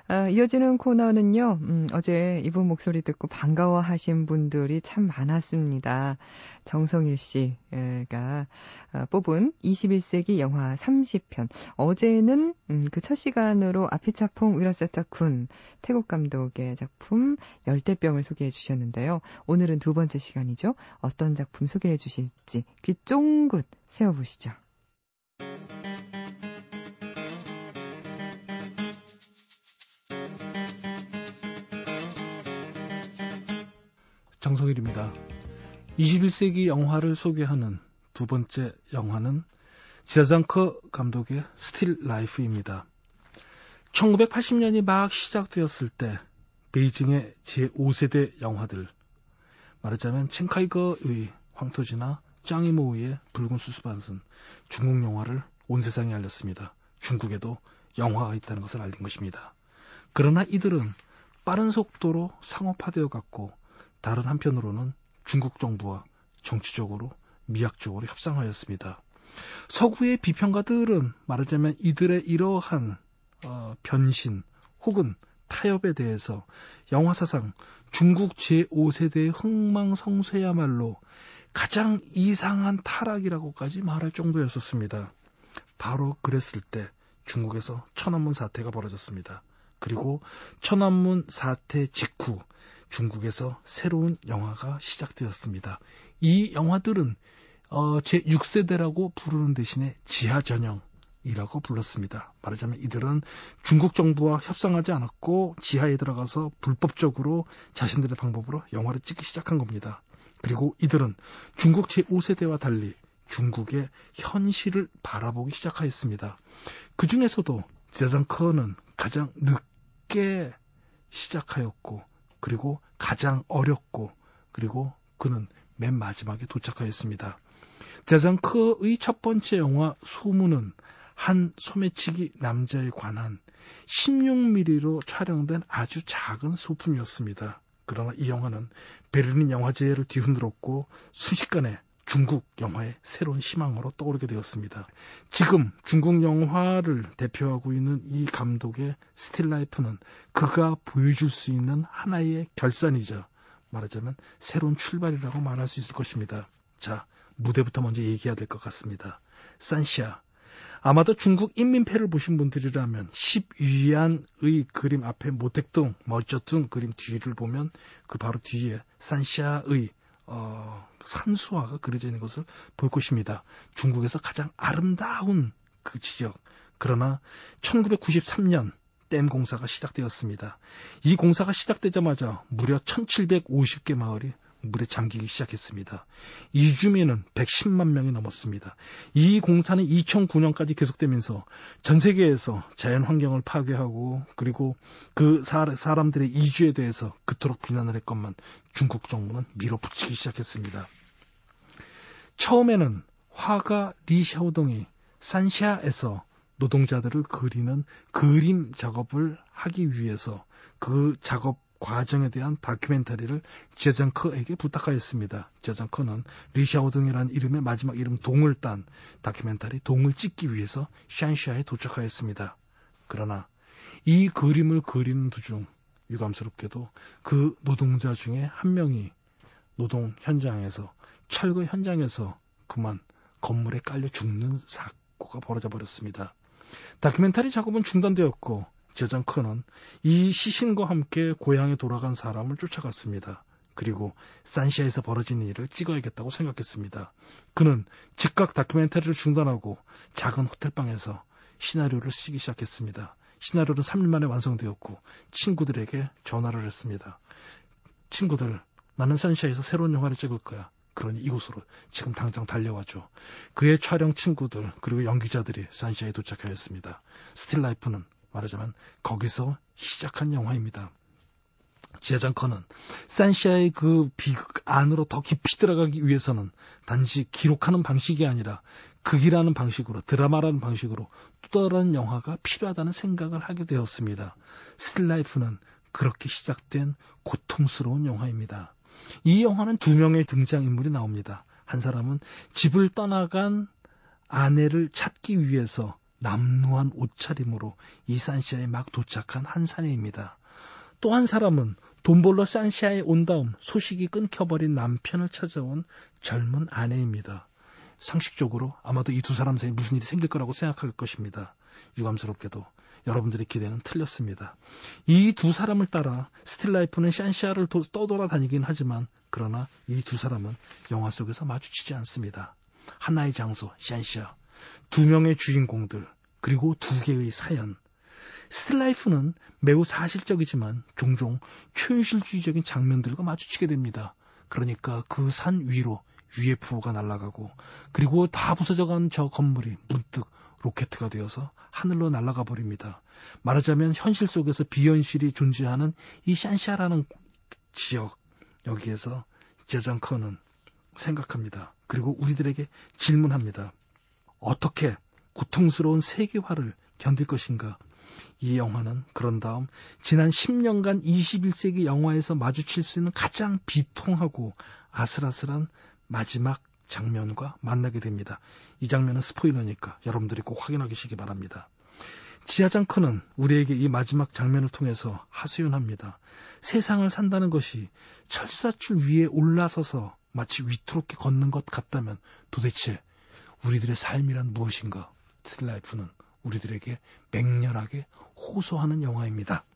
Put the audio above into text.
이어지는 코너는요, 어제 이분 목소리 듣고 반가워하신 분들이 참 많았습니다. 정성일 씨가 뽑은 21세기 영화 30편. 어제는 그 첫 시간으로 아피차퐁 위라사타쿤 태국 감독의 작품 열대병을 소개해 주셨는데요. 오늘은 두 번째 시간이죠. 어떤 작품 소개해 주실지 귀 쫑긋 세워보시죠. 정성일입니다. 21세기 영화를 소개하는 두 번째 영화는 지아장커 감독의 스틸 라이프입니다. 1980년이 막 시작되었을 때 베이징의 제5세대 영화들, 말하자면 첸카이거의 황토지나 짱이모우의 붉은 수수반선, 중국 영화를 온 세상에 알렸습니다. 중국에도 영화가 있다는 것을 알린 것입니다. 그러나 이들은 빠른 속도로 상업화되어 갔고 다른 한편으로는 중국 정부와 정치적으로 미학적으로 협상하였습니다. 서구의 비평가들은 말하자면 이들의 이러한 변신 혹은 타협에 대해서 영화사상 중국 제5세대의 흥망성쇠야말로 가장 이상한 타락이라고까지 말할 정도였었습니다. 바로 그랬을 때 중국에서 천안문 사태가 벌어졌습니다. 그리고 천안문 사태 직후 중국에서 새로운 영화가 시작되었습니다. 이 영화들은 제6세대라고 부르는 대신에 지하전형이라고 불렀습니다. 말하자면 이들은 중국 정부와 협상하지 않았고 지하에 들어가서 불법적으로 자신들의 방법으로 영화를 찍기 시작한 겁니다. 그리고 이들은 중국 제5세대와 달리 중국의 현실을 바라보기 시작하였습니다. 그 중에서도 지아장커는 가장 늦게 시작하였고 그리고 가장 어렵고 그리고 그는 맨 마지막에 도착하였습니다. 지아장커의 첫 번째 영화 소문은 한 소매치기 남자에 관한 16mm로 촬영된 아주 작은 소품이었습니다. 그러나 이 영화는 베를린 영화제를 뒤흔들었고 순식간에 중국 영화의 새로운 희망으로 떠오르게 되었습니다. 지금 중국 영화를 대표하고 있는 이 감독의 스틸 라이프는 그가 보여줄 수 있는 하나의 결산이자 말하자면 새로운 출발이라고 말할 수 있을 것입니다. 자, 무대부터 먼저 얘기해야 될 것 같습니다. 산시아. 아마도 중국 인민폐를 보신 분들이라면 10위안의 그림 앞에 모택동, 멋졌던 그림 뒤를 보면 그 바로 뒤에 산시아의 산수화가 그려져 있는 것을 볼 것입니다. 중국에서 가장 아름다운 그 지역. 그러나 1993년 댐 공사가 시작되었습니다. 이 공사가 시작되자마자 무려 1750개 마을이 물에 잠기기 시작했습니다. 이주민은 110만 명이 넘었습니다. 이 공사는 2009년까지 계속되면서 전 세계에서 자연환경을 파괴하고 그리고 그 사람들의 이주에 대해서 그토록 비난을 했건만 중국 정부는 밀어붙이기 시작했습니다. 처음에는 화가 리샤오동이 산샤에서 노동자들을 그리는 그림 작업을 하기 위해서 그 작업 과정에 대한 다큐멘터리를 지아장커에게 부탁하였습니다. 지아장커는 리샤오등이라는 이름의 마지막 이름 동을 딴 다큐멘터리 동을 찍기 위해서 샨샤에 도착하였습니다. 그러나 이 그림을 그리는 도중 유감스럽게도 그 노동자 중에 한 명이 노동 현장에서 철거 현장에서 그만 건물에 깔려 죽는 사고가 벌어져 버렸습니다. 다큐멘터리 작업은 중단되었고 지아장커는 이 시신과 함께 고향에 돌아간 사람을 쫓아갔습니다. 그리고 산시아에서 벌어진 일을 찍어야겠다고 생각했습니다. 그는 즉각 다큐멘터리를 중단하고 작은 호텔방에서 시나리오를 쓰기 시작했습니다. 시나리오는 3일 만에 완성되었고 친구들에게 전화를 했습니다. 친구들, 나는 산시아에서 새로운 영화를 찍을 거야. 그러니 이곳으로 지금 당장 달려와줘. 그의 촬영 친구들 그리고 연기자들이 산시아에 도착하였습니다. 스틸 라이프는 말하자면 거기서 시작한 영화입니다. 지아장커는 산시아의 그 비극 안으로 더 깊이 들어가기 위해서는 단지 기록하는 방식이 아니라 극이라는 방식으로 드라마라는 방식으로 또 다른 영화가 필요하다는 생각을 하게 되었습니다. 스틸 라이프는 그렇게 시작된 고통스러운 영화입니다. 이 영화는 두 명의 등장인물이 나옵니다. 한 사람은 집을 떠나간 아내를 찾기 위해서 남루한 옷차림으로 이 산시아에 막 도착한 한 사내입니다. 또 한 사람은 돈 벌러 산시아에 온 다음 소식이 끊겨버린 남편을 찾아온 젊은 아내입니다. 상식적으로 아마도 이 두 사람 사이에 무슨 일이 생길 거라고 생각할 것입니다. 유감스럽게도 여러분들의 기대는 틀렸습니다. 이 두 사람을 따라 스틸라이프는 샨시아를 떠돌아다니긴 하지만 그러나 이 두 사람은 영화 속에서 마주치지 않습니다. 하나의 장소, 샨시아, 두 명의 주인공들, 그리고 두 개의 사연. 스틸라이프는 매우 사실적이지만 종종 초현실주의적인 장면들과 마주치게 됩니다. 그러니까 그 산 위로 UFO가 날아가고 그리고 다 부서져간 저 건물이 문득 로켓가 되어서 하늘로 날아가 버립니다. 말하자면 현실 속에서 비현실이 존재하는 이 샨샤라는 지역, 여기에서 제장커는 생각합니다. 그리고 우리들에게 질문합니다. 어떻게 고통스러운 세계화를 견딜 것인가? 이 영화는 그런 다음 지난 10년간 21세기 영화에서 마주칠 수 있는 가장 비통하고 아슬아슬한 마지막 장면과 만나게 됩니다. 이 장면은 스포일러니까 여러분들이 꼭 확인하시기 바랍니다. 지하장커는 우리에게 이 마지막 장면을 통해서 하소연합니다. 세상을 산다는 것이 철사줄 위에 올라서서 마치 위태롭게 걷는 것 같다면 도대체 우리들의 삶이란 무엇인가? 스틸라이프는 우리들에게 맹렬하게 호소하는 영화입니다.